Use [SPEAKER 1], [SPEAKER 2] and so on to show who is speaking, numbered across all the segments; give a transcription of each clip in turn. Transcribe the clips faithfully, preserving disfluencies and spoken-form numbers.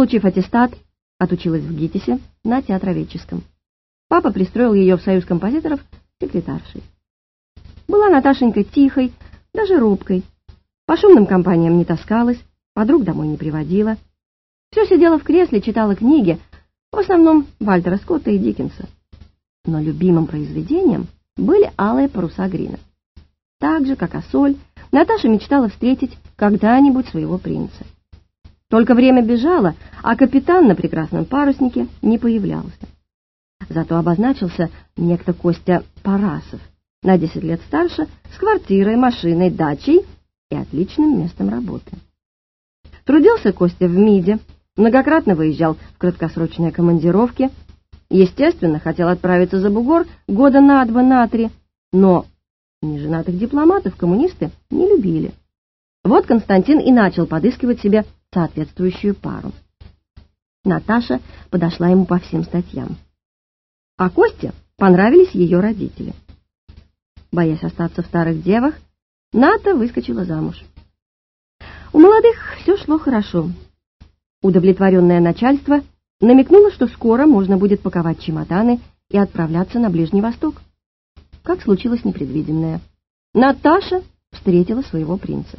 [SPEAKER 1] Получив аттестат, отучилась в ГИТИСе на театроведческом. Папа пристроил ее в союз композиторов секретаршей. Была Наташенька тихой, даже робкой. По шумным компаниям не таскалась, подруг домой не приводила. Все сидела в кресле, читала книги, в основном Вальтера Скотта и Диккенса. Но любимым произведением были «Алые паруса Грина». Так же, как Ассоль, Наташа мечтала встретить когда-нибудь своего принца. Только время бежало, а капитан на прекрасном паруснике не появлялся. Зато обозначился некто Костя Парасов, на десять лет старше, с квартирой, машиной, дачей и отличным местом работы. Трудился Костя в МИДе, многократно выезжал в краткосрочные командировки, естественно, хотел отправиться за бугор года на два, на три, но неженатых дипломатов коммунисты не любили. Вот Константин и начал подыскивать себе соответствующую пару. Наташа подошла ему по всем статьям. А Косте понравились ее родители. Боясь остаться в старых девах, Ната выскочила замуж. У молодых все шло хорошо. Удовлетворенное начальство намекнуло, что скоро можно будет паковать чемоданы и отправляться на Ближний Восток. Как случилось непредвиденное. Наташа встретила своего принца.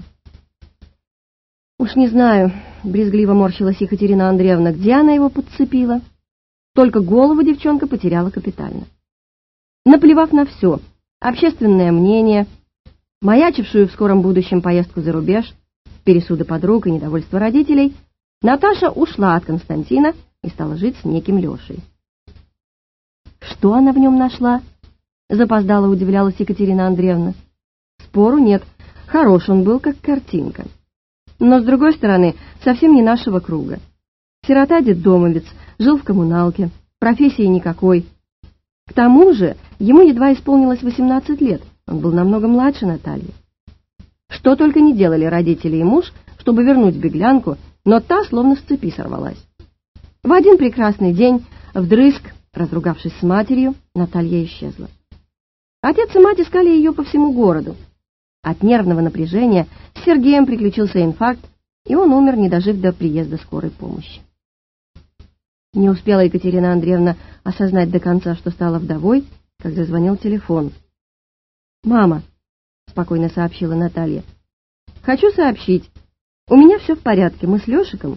[SPEAKER 1] Уж не знаю, брезгливо морщилась Екатерина Андреевна, где она его подцепила. Только голову девчонка потеряла капитально. Наплевав на все, общественное мнение, маячившую в скором будущем поездку за рубеж, пересуды подруг и недовольство родителей, Наташа ушла от Константина и стала жить с неким Лешей. Что она в нем нашла? Запоздало удивлялась Екатерина Андреевна. Спору нет, хорош он был, как картинка. Но, с другой стороны, совсем не нашего круга. Сирота-детдомовец, жил в коммуналке, профессии никакой. К тому же ему едва исполнилось восемнадцать лет, он был намного младше Натальи. Что только не делали родители и муж, чтобы вернуть беглянку, но та словно с цепи сорвалась. В один прекрасный день, вдрызг, разругавшись с матерью, Наталья исчезла. Отец и мать искали ее по всему городу. От нервного напряжения с Сергеем приключился инфаркт, и он умер, не дожив до приезда скорой помощи. Не успела Екатерина Андреевна осознать до конца, что стала вдовой, как зазвонил телефон. «Мама», — спокойно сообщила Наталья, — «хочу сообщить, у меня все в порядке, мы с Лешиком».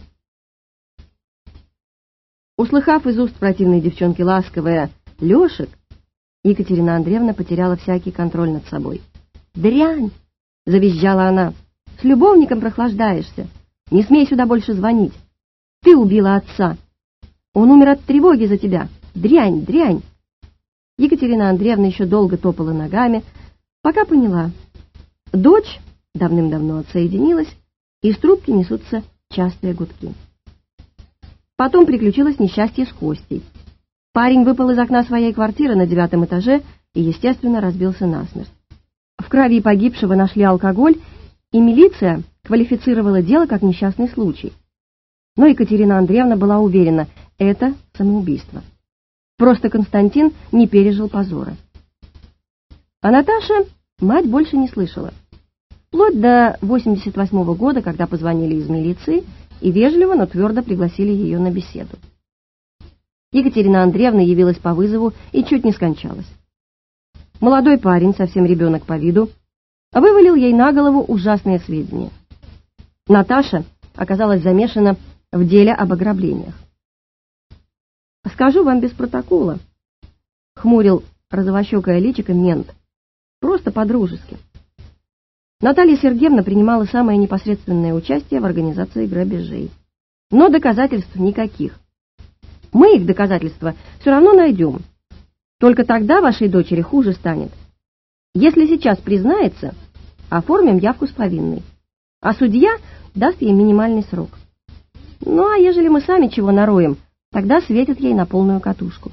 [SPEAKER 1] Услыхав из уст противной девчонки ласковое «Лешик», Екатерина Андреевна потеряла всякий контроль над собой. «Дрянь!» — завизжала она. «С любовником прохлаждаешься. Не смей сюда больше звонить. Ты убила отца. Он умер от тревоги за тебя. Дрянь, дрянь!» Екатерина Андреевна еще долго топала ногами, пока поняла. Дочь давным-давно отсоединилась, и из трубки несутся частые гудки. Потом приключилось несчастье с Костей. Парень выпал из окна своей квартиры на девятом этаже и, естественно, разбился насмерть. В крови погибшего нашли алкоголь, и милиция квалифицировала дело как несчастный случай. Но Екатерина Андреевна была уверена, это самоубийство. Просто Константин не пережил позора. А Наташа мать больше не слышала. Вплоть до восемьдесят восьмого года, когда позвонили из милиции и вежливо, но твердо пригласили ее на беседу. Екатерина Андреевна явилась по вызову и чуть не скончалась. Молодой парень, совсем ребенок по виду, вывалил ей на голову ужасные сведения. Наташа оказалась замешана в деле об ограблениях. «Скажу вам без протокола», — хмурил розовощекое личико мент, — «просто по-дружески». Наталья Сергеевна принимала самое непосредственное участие в организации грабежей. Но доказательств никаких. Мы их доказательства все равно найдем. Только тогда вашей дочери хуже станет. Если сейчас признается, оформим явку с повинной, а судья даст ей минимальный срок. Ну а ежели мы сами чего нароем, тогда светит ей на полную катушку.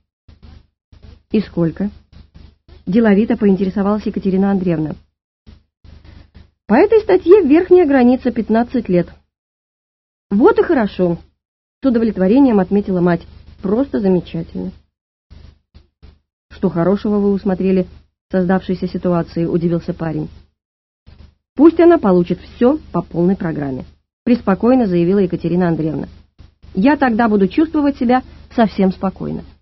[SPEAKER 1] И сколько? Деловито поинтересовалась Екатерина Андреевна. По этой статье верхняя граница пятнадцать лет. Вот и хорошо, с удовлетворением отметила мать. Просто замечательно. Что хорошего вы усмотрели в создавшейся ситуации, удивился парень. Пусть она получит все по полной программе, преспокойно заявила Екатерина Андреевна. Я тогда буду чувствовать себя совсем спокойно.